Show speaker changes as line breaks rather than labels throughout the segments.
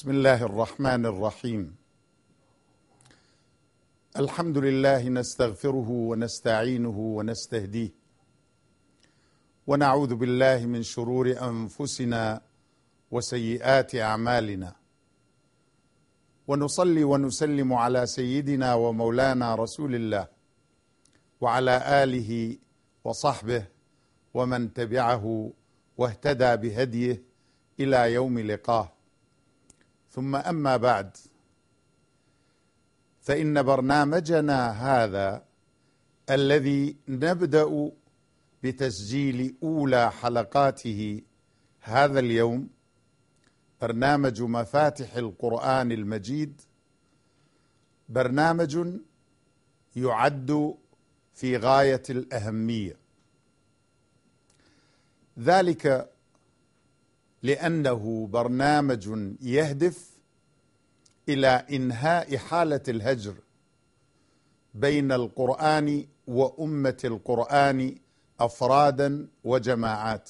بسم الله الرحمن الرحيم. الحمد لله نستغفره ونستعينه ونستهديه ونعوذ بالله من شرور أنفسنا وسيئات أعمالنا، ونصلي ونسلم على سيدنا ومولانا رسول الله وعلى آله وصحبه ومن تبعه واهتدى بهديه إلى يوم لقاه. ثم أما بعد، فإن برنامجنا هذا الذي نبدأ بتسجيل أولى حلقاته هذا اليوم، برنامج مفاتح القرآن المجيد، برنامج يعد في غاية الأهمية، ذلك لأنه برنامج يهدف إلى إنهاء حالة الهجر بين القرآن وأمة القرآن أفرادا وجماعات،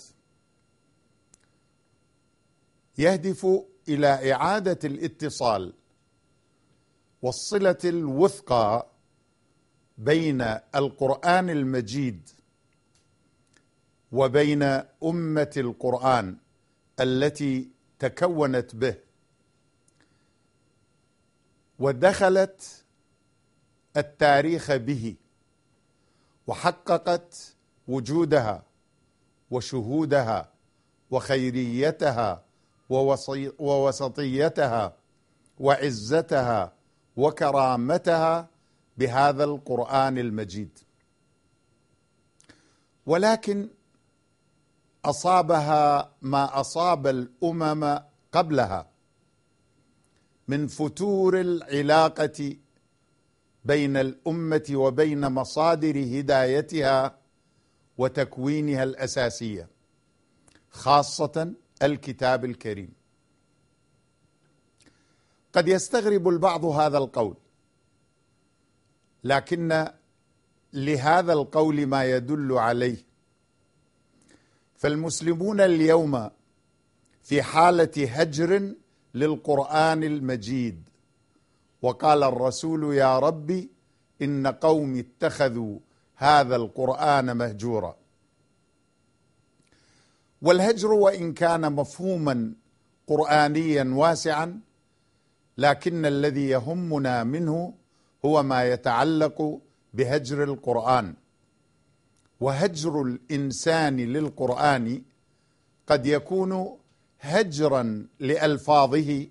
يهدف إلى إعادة الاتصال والصلة الوثقى بين القرآن المجيد وبين أمة القرآن التي تكونت به ودخلت التاريخ به وحققت وجودها وشهودها وخيريتها ووسطيتها وعزتها وكرامتها بهذا القرآن المجيد. ولكن أصابها ما أصاب الأمم قبلها من فتور العلاقة بين الأمة وبين مصادر هدايتها وتكوينها الأساسية، خاصة الكتاب الكريم. قد يستغرب البعض هذا القول، لكن لهذا القول ما يدل عليه، فالمسلمون اليوم في حالة هجر للقرآن المجيد، وقال الرسول: يا ربي إن قومي اتخذوا هذا القرآن مهجورا. والهجر وإن كان مفهوما قرآنيا واسعا، لكن الذي يهمنا منه هو ما يتعلق بهجر القرآن. وهجر الإنسان للقرآن قد يكون هجرا لألفاظه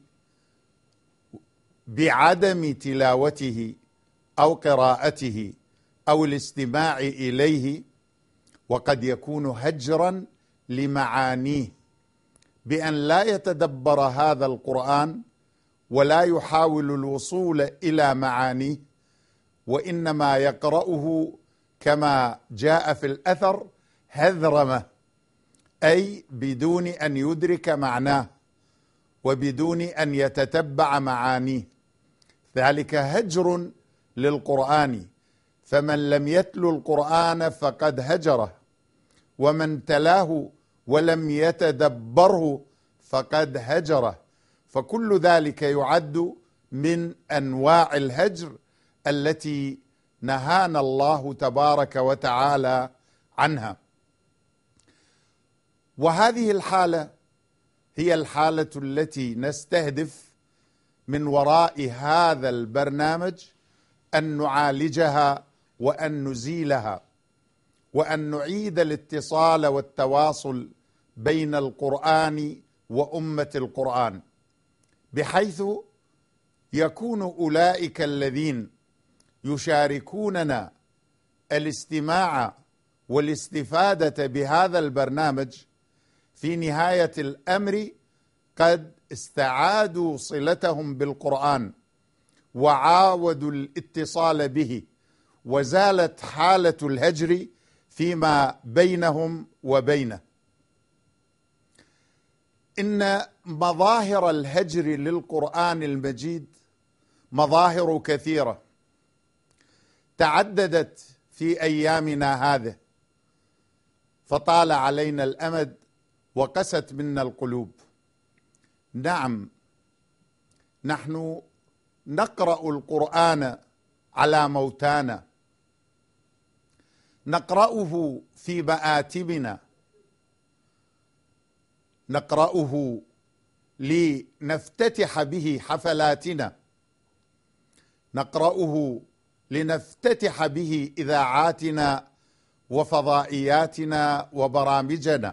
بعدم تلاوته أو قراءته أو الاستماع إليه، وقد يكون هجرا لمعانيه بأن لا يتدبر هذا القرآن ولا يحاول الوصول إلى معانيه، وإنما يقرأه كما جاء في الأثر هذرمة، أي بدون أن يدرك معناه وبدون أن يتتبع معانيه. ذلك هجر للقرآن، فمن لم يتلو القرآن فقد هجره، ومن تلاه ولم يتدبره فقد هجره. فكل ذلك يعد من أنواع الهجر التي نهانا الله تبارك وتعالى عنها. وهذه الحالة هي الحالة التي نستهدف من وراء هذا البرنامج أن نعالجها وأن نزيلها، وأن نعيد الاتصال والتواصل بين القرآن وأمة القرآن، بحيث يكون أولئك الذين يشاركوننا الاستماع والاستفادة بهذا البرنامج في نهاية الأمر قد استعادوا صلتهم بالقرآن وعاودوا الاتصال به، وزالت حالة الهجر فيما بينهم وبينه. إن مظاهر الهجر للقرآن المجيد مظاهر كثيرة تعددت في أيامنا هذه، فطال علينا الأمد وقست منا القلوب. نعم، نحن نقرأ القرآن على موتانا، نقرأه في مآتمنا، نقرأه لنفتتح به حفلاتنا، نقرأه لنفتتح به إذاعاتنا وفضائياتنا وبرامجنا.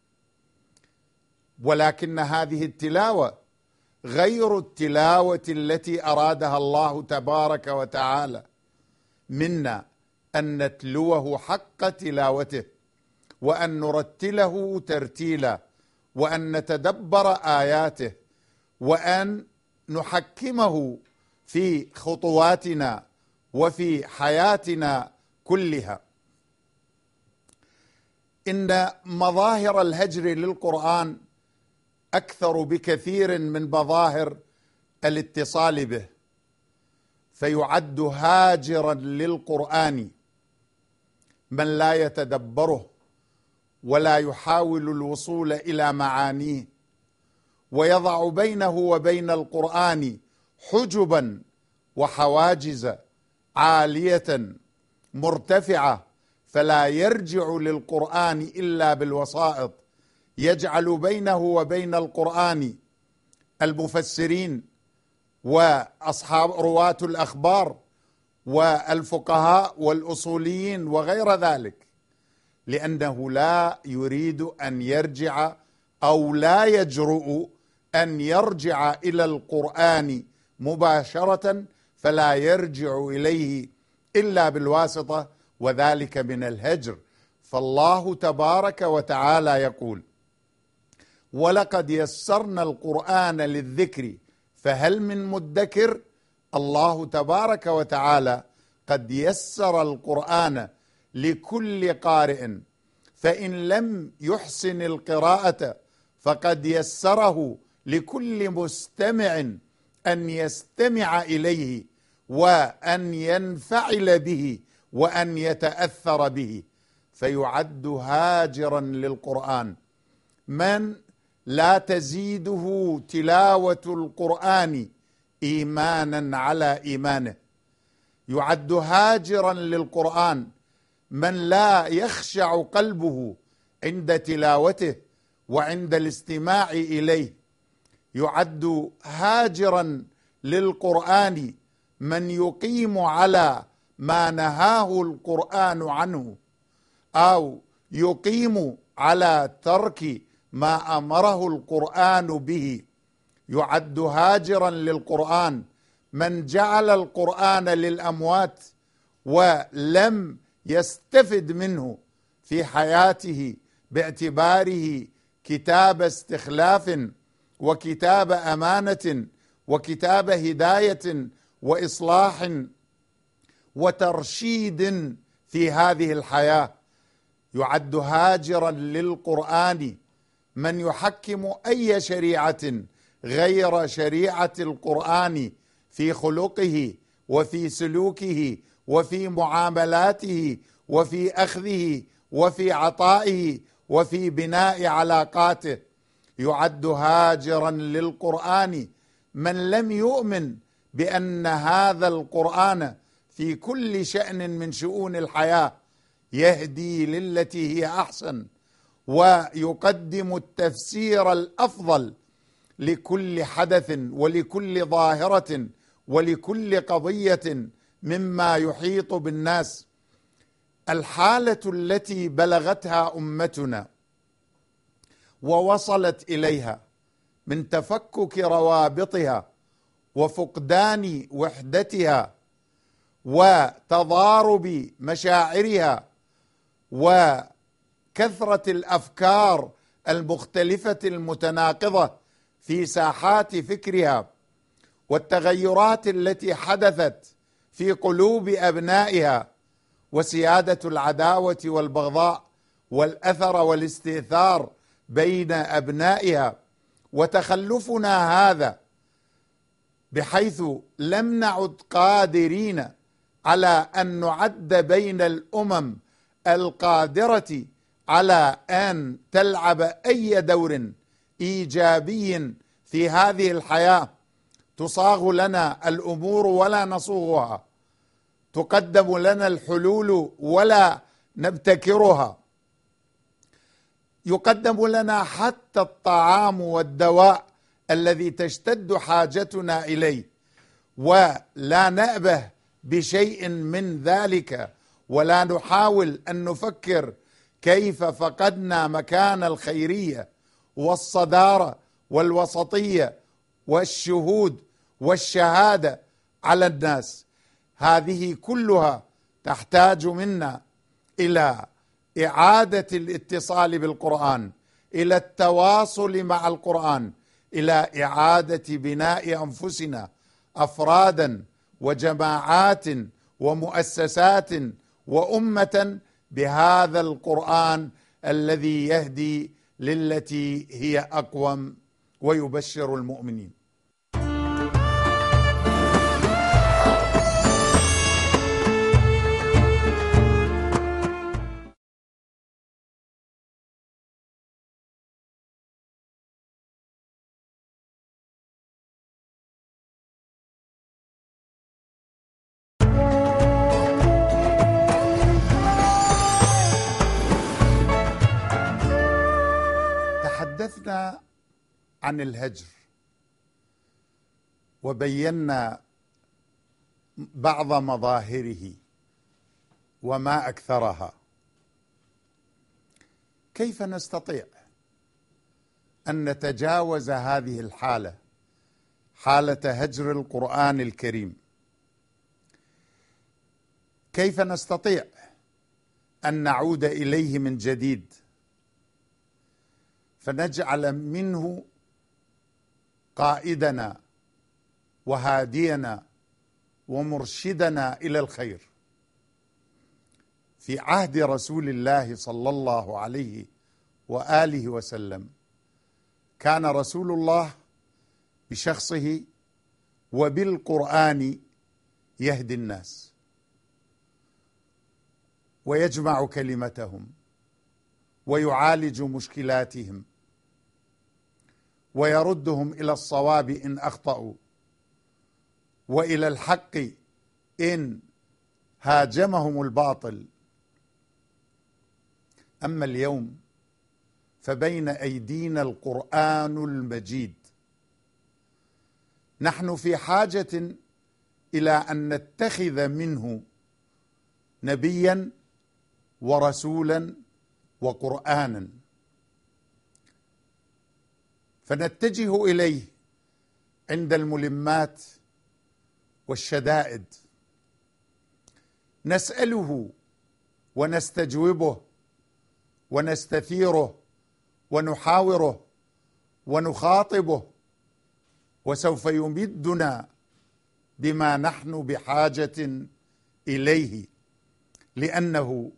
ولكن هذه التلاوة غير التلاوة التي أرادها الله تبارك وتعالى منا، أن نتلوه حق تلاوته، وأن نرتله ترتيلا، وأن نتدبر آياته، وأن نحكمه في خطواتنا وفي حياتنا كلها. إن مظاهر الهجر للقرآن أكثر بكثير من مظاهر الاتصال به، فيعد هاجرا للقرآن من لا يتدبره ولا يحاول الوصول إلى معانيه، ويضع بينه وبين القرآن حجبا وحواجز عالية مرتفعة، فلا يرجع للقرآن إلا بالوسائط، يجعل بينه وبين القرآن المفسرين وأصحاب رواة الأخبار والفقهاء والأصوليين وغير ذلك، لأنه لا يريد أن يرجع أو لا يجرؤ أن يرجع إلى القرآن مباشرة، فلا يرجع إليه إلا بالواسطة، وذلك من الهجر. فالله تبارك وتعالى يقول: ولقد يسرنا القرآن للذكر فهل من مدكر. الله تبارك وتعالى قد يسر القرآن لكل قارئ، فإن لم يحسن القراءة فقد يسره لكل مستمع أن يستمع إليه وأن ينفعل به وأن يتأثر به، فيعد هاجرا للقرآن من لا تزيده تلاوة القرآن إيمانا على إيمانه، يعد هاجرا للقرآن من لا يخشع قلبه عند تلاوته وعند الاستماع إليه، يعد هاجرا للقرآن من يقيم على ما نهاه القرآن عنه، أو يقيم على ترك ما أمره القرآن به. يعد هاجرا للقرآن من جعل القرآن للأموات ولم يستفد منه في حياته باعتباره كتاب استخلاف وكتاب أمانة وكتاب هداية وإصلاح وترشيد في هذه الحياة. يعد هاجرا للقرآن من يحكم أي شريعة غير شريعة القرآن في خلقه وفي سلوكه وفي معاملاته وفي أخذه وفي عطائه وفي بناء علاقاته. يعد هاجرا للقرآن من لم يؤمن بأن هذا القرآن في كل شأن من شؤون الحياة يهدي للتي هي أحسن، ويقدم التفسير الأفضل لكل حدث ولكل ظاهرة ولكل قضية مما يحيط بالناس. الحالة التي بلغتها أمتنا ووصلت إليها من تفكك روابطها وفقدان وحدتها وتضارب مشاعرها وكثرة الأفكار المختلفة المتناقضة في ساحات فكرها، والتغيرات التي حدثت في قلوب أبنائها، وسيادة العداوة والبغضاء والأثر والاستئثار بين أبنائها، وتخلفنا هذا بحيث لم نعد قادرين على أن نعد بين الأمم القادرة على أن تلعب أي دور إيجابي في هذه الحياة تصاغ لنا الأمور ولا نصوغها، تقدم لنا الحلول ولا نبتكرها، يقدم لنا حتى الطعام والدواء الذي تشتد حاجتنا إليه، ولا نأبه بشيء من ذلك، ولا نحاول أن نفكر كيف فقدنا مكان الخيرية والصدارة والوسطية والشهود والشهادة على الناس. هذه كلها تحتاج منا إلى إعادة الاتصال بالقرآن، إلى التواصل مع القرآن، إلى إعادة بناء أنفسنا أفرادا وجماعات ومؤسسات وأمة بهذا القرآن الذي يهدي للتي هي أقوم ويبشر المؤمنين. تحدثنا عن الهجر وبينا بعض مظاهره وما أكثرها. كيف نستطيع أن نتجاوز هذه الحالة، حالة هجر القرآن الكريم؟ كيف نستطيع أن نعود إليه من جديد فنجعل منه قائدنا وهادينا ومرشدنا إلى الخير؟ في عهد رسول الله صلى الله عليه وآله وسلم كان رسول الله بشخصه وبالقرآن يهدي الناس ويجمع كلمتهم ويعالج مشكلاتهم ويردهم إلى الصواب إن أخطأوا وإلى الحق إن هاجمهم الباطل. أما اليوم فبين أيدينا القرآن المجيد، نحن في حاجة إلى أن نتخذ منه نبيا ورسولا وقرآنا، فنتجه إليه عند الملمات والشدائد، نسأله ونستجوبه ونستثيره ونحاوره ونخاطبه، وسوف يمدنا بما نحن بحاجة إليه، لأنه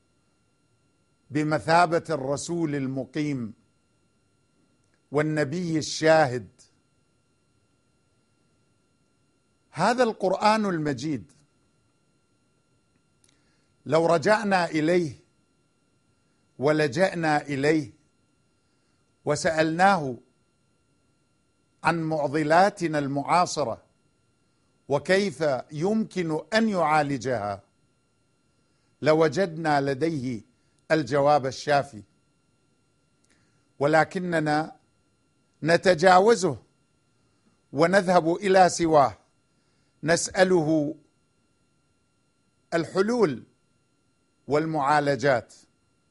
بمثابة الرسول المقيم والنبي الشاهد. هذا القرآن المجيد لو رجعنا إليه ولجأنا إليه وسألناه عن معضلاتنا المعاصرة وكيف يمكن أن يعالجها، لوجدنا لديه الجواب الشافي، ولكننا نتجاوزه ونذهب إلى سواه، نسأله الحلول والمعالجات.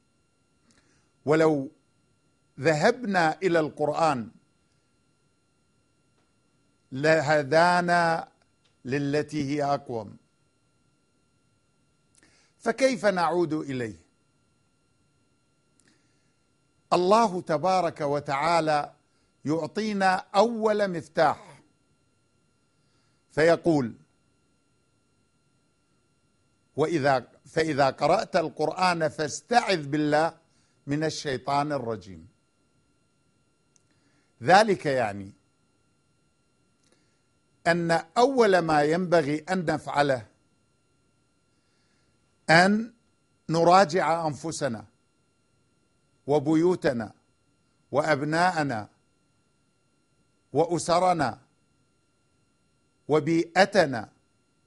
ولو ذهبنا إلى القرآن لهدانا للتي هي أقوم، فكيف نعود إليه؟ الله تبارك وتعالى يعطينا أول مفتاح فيقول: فإذا قرأت القرآن فاستعذ بالله من الشيطان الرجيم. ذلك يعني أن أول ما ينبغي أن نفعله أن نراجع أنفسنا وبيوتنا وأبناءنا وأسرنا وبيئتنا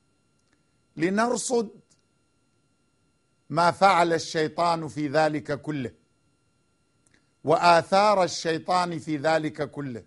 لنرصد ما فعل الشيطان في ذلك كله وآثار الشيطان في ذلك كله،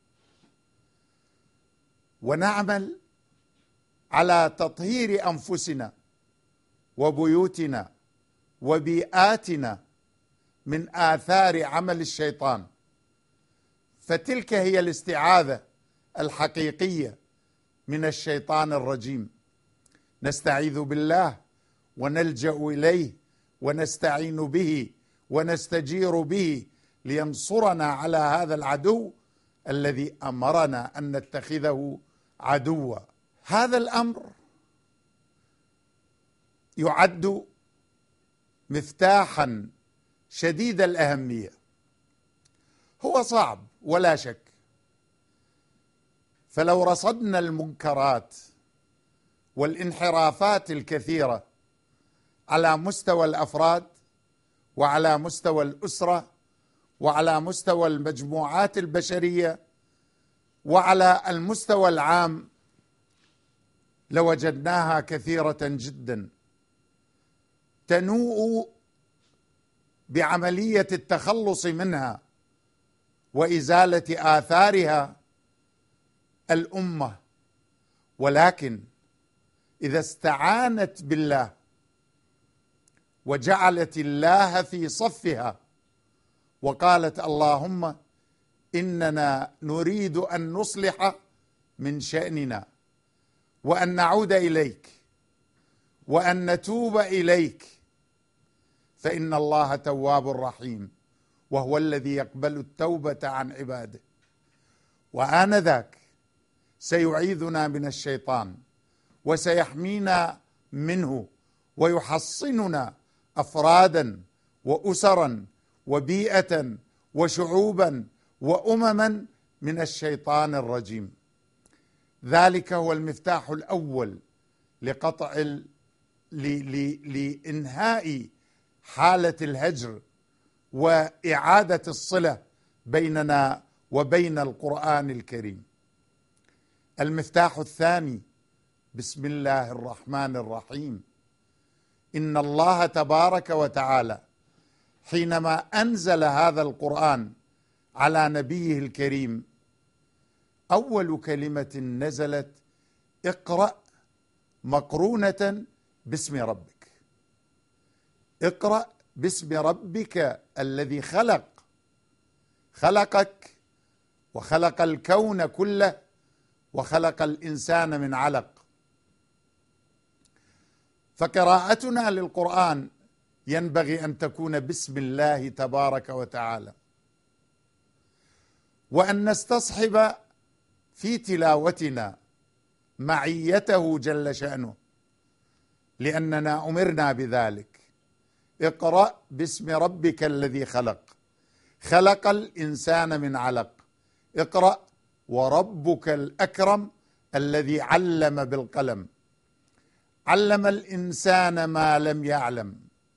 ونعمل على تطهير أنفسنا وبيوتنا وبيئاتنا من آثار عمل الشيطان. فتلك هي الاستعاذة الحقيقية من الشيطان الرجيم. نستعيذ بالله ونلجأ إليه ونستعين به ونستجير به لينصرنا على هذا العدو الذي أمرنا أن نتخذه عدوا. هذا الأمر يعد مفتاحا شديد الأهمية. هو صعب ولا شك، فلو رصدنا المنكرات والانحرافات الكثيرة على مستوى الأفراد وعلى مستوى الأسرة وعلى مستوى المجموعات البشرية وعلى المستوى العام، لوجدناها كثيرة جدا تنوء بعملية التخلص منها وإزالة آثارها الأمة. ولكن إذا استعانت بالله وجعلت الله في صفها وقالت اللهم إننا نريد أن نصلح من شأننا وأن نعود إليك وأن نتوب إليك، فإن الله تواب رحيم وهو الذي يقبل التوبة عن عباده، وآنذاك سيعيذنا من الشيطان وسيحمينا منه ويحصننا أفرادا وأسرا وبيئة وشعوبا وأمما من الشيطان الرجيم. ذلك هو المفتاح الأول لإنهاء حالة الهجر وإعادة الصلة بيننا وبين القرآن الكريم. المفتاح الثاني بسم الله الرحمن الرحيم. إن الله تبارك وتعالى حينما أنزل هذا القرآن على نبيه الكريم أول كلمة نزلت اقرأ مقرونة باسم ربك. اقرأ باسم ربك الذي خلقك وخلق الكون كله وخلق الإنسان من علق. فقراءتنا للقرآن ينبغي أن تكون باسم الله تبارك وتعالى، وأن نستصحب في تلاوتنا معيته جل شأنه، لأننا أمرنا بذلك. اقرأ باسم ربك الذي خلق الإنسان من علق. اقرأ وربك الأكرم الذي علم بالقلم، علم الإنسان ما لم يعلم.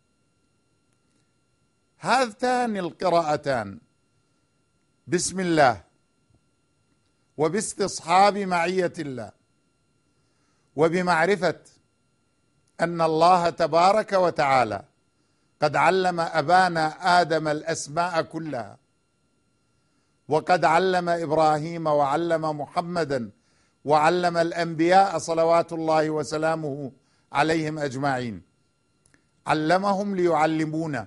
هاتان القراءتان بسم الله وباستصحاب معية الله وبمعرفة أن الله تبارك وتعالى قد علم أبانا آدم الأسماء كلها، وقد علم إبراهيم وعلم محمدا وعلم الأنبياء صلوات الله وسلامه عليهم أجمعين. علمهم ليعلمونا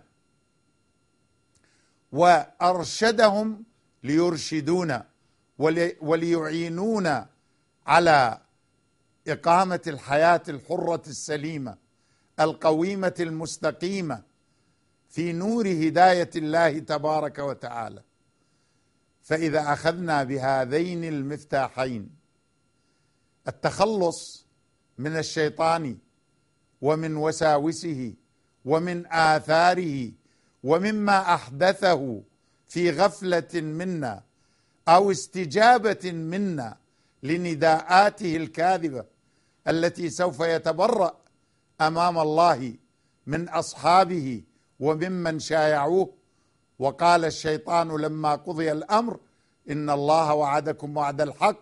وأرشدهم ليرشدونا وليعينونا على إقامة الحياة الحرة السليمة القويمة المستقيمة في نور هداية الله تبارك وتعالى. فإذا أخذنا بهذين المفتاحين التخلص من الشيطان ومن وساوسه ومن آثاره ومما أحدثه في غفلة منا أو استجابة منا لنداءاته الكاذبة التي سوف يتبرأ أمام الله من أصحابه وممن شايعوه. وقال الشيطان لما قضي الأمر إن الله وعدكم وعد الحق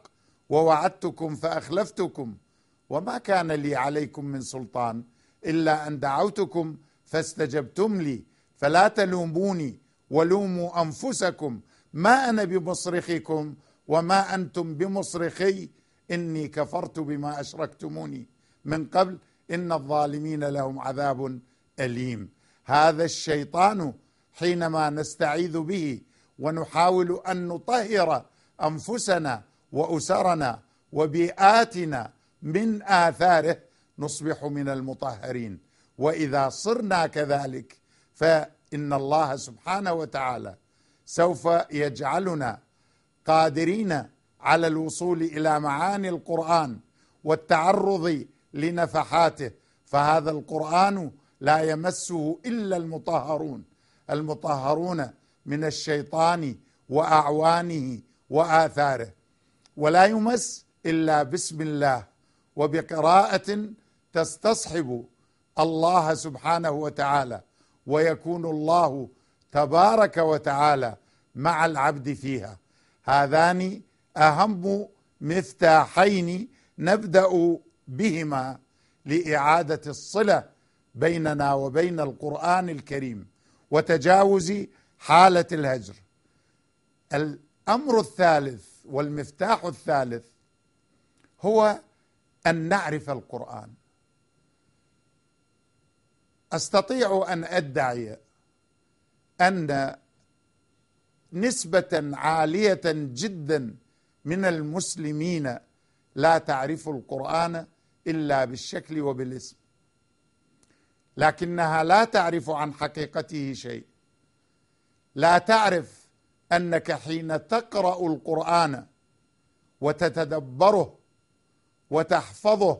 ووعدتكم فأخلفتكم وما كان لي عليكم من سلطان إلا أن دعوتكم فاستجبتم لي فلا تلوموني ولوموا أنفسكم ما أنا بمصرخكم وما أنتم بمصرخي إني كفرت بما أشركتموني من قبل إن الظالمين لهم عذاب أليم. هذا الشيطان حينما نستعيذ به ونحاول أن نطهر أنفسنا وأسرنا وبيئاتنا من آثاره نصبح من المطهرين. وإذا صرنا كذلك فإن الله سبحانه وتعالى سوف يجعلنا قادرين على الوصول إلى معاني القرآن والتعرض لنفحاته، فهذا القرآن لا يمسه إلا المطهرون من الشيطان وأعوانه وآثاره، ولا يمس إلا بسم الله وبقراءة تستصحب الله سبحانه وتعالى، ويكون الله تبارك وتعالى مع العبد فيها. هذان أهم مفتاحين نبدأ بهما لإعادة الصلة بيننا وبين القرآن الكريم وتجاوز حالة الهجر. الأمر الثالث والمفتاح الثالث هو أن نعرف القرآن. أستطيع أن أدعي أن نسبة عالية جدا من المسلمين لا تعرف القرآن إلا بالشكل وبالاسم، لكنها لا تعرف عن حقيقته شيء. لا تعرف أنك حين تقرأ القرآن وتتدبره وتحفظه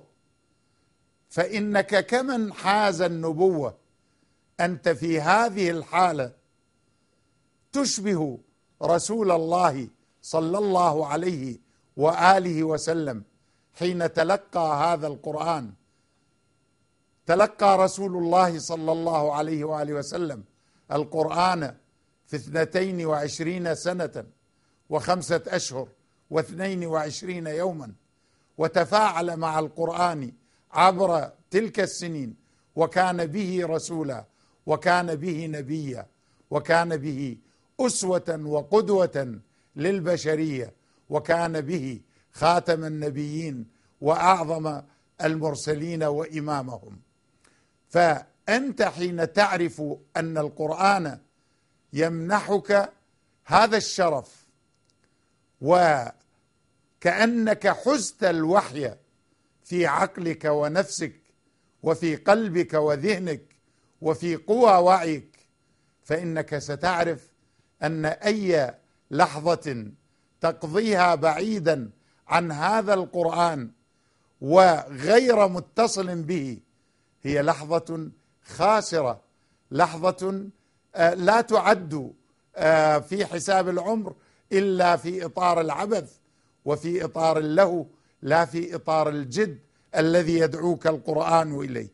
فإنك كمن حاز النبوة. أنت في هذه الحالة تشبه رسول الله صلى الله عليه وآله وسلم حين تلقى هذا القرآن. تلقى رسول الله صلى الله عليه وآله وسلم القرآن في 22 سنة و5 أشهر و22 يوما، وتفاعل مع القرآن عبر تلك السنين، وكان به رسولا وكان به نبيا وكان به أسوة وقدوة للبشرية، وكان به خاتم النبيين وأعظم المرسلين وإمامهم. فأنت حين تعرف أن القرآن يمنحك هذا الشرف وكأنك حزت الوحي في عقلك ونفسك وفي قلبك وذهنك وفي قوى وعيك، فإنك ستعرف أن أي لحظة تقضيها بعيدا عن هذا القرآن وغير متصل به هي لحظة خاسرة، لحظة لا تعد في حساب العمر إلا في إطار العبث وفي إطار اللهو، لا في إطار الجد الذي يدعوك القرآن إليه.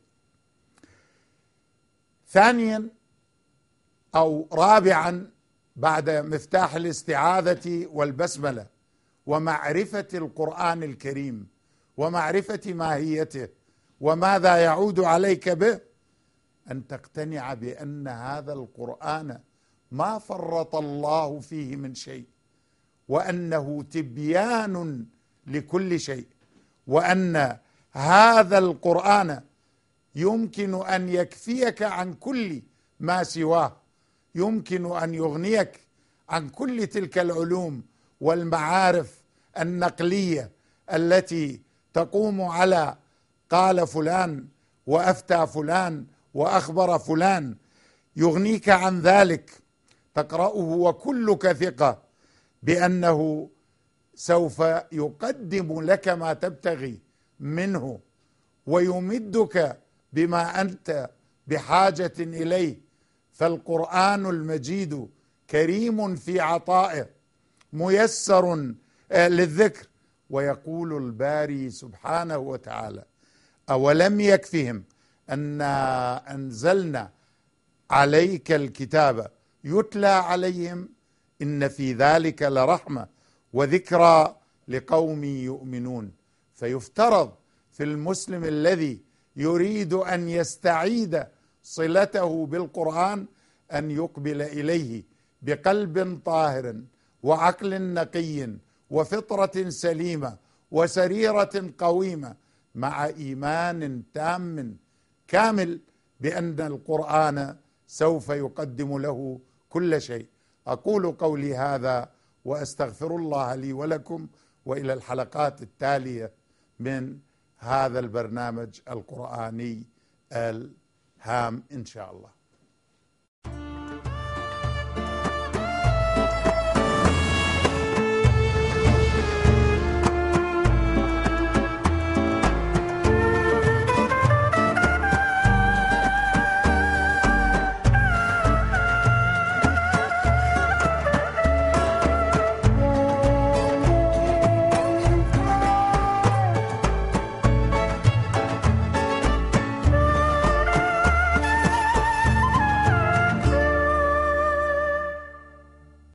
ثانيا أو رابعا بعد مفتاح الاستعاذة والبسملة ومعرفة القرآن الكريم ومعرفة ماهيته وماذا يعود عليك به، أن تقتنع بأن هذا القرآن ما فرط الله فيه من شيء، وأنه تبيان لكل شيء، وأن هذا القرآن يمكن أن يكفيك عن كل ما سواه، يمكن أن يغنيك عن كل تلك العلوم والمعارف النقلية التي تقوم على قال فلان وأفتى فلان وأخبر فلان، يغنيك عن ذلك. تقرأه وكلك ثقة بأنه سوف يقدم لك ما تبتغي منه ويمدك بما أنت بحاجة إليه. فالقرآن المجيد كريم في عطائه ميسر للذكر. ويقول الباري سبحانه وتعالى: أولم يكفهم أنا أنزلنا عليك الكتاب يتلى عليهم إن في ذلك لرحمة وذكرى لقوم يؤمنون. فيفترض في المسلم الذي يريد أن يستعيد صلته بالقرآن أن يقبل إليه بقلب طاهر وعقل نقي وفطرة سليمة وسريرة قويمة، مع إيمان تام كامل بأن القرآن سوف يقدم له كل شيء. أقول قولي هذا وأستغفر الله لي ولكم، وإلى الحلقات التالية من هذا البرنامج القرآني الهام إن شاء الله.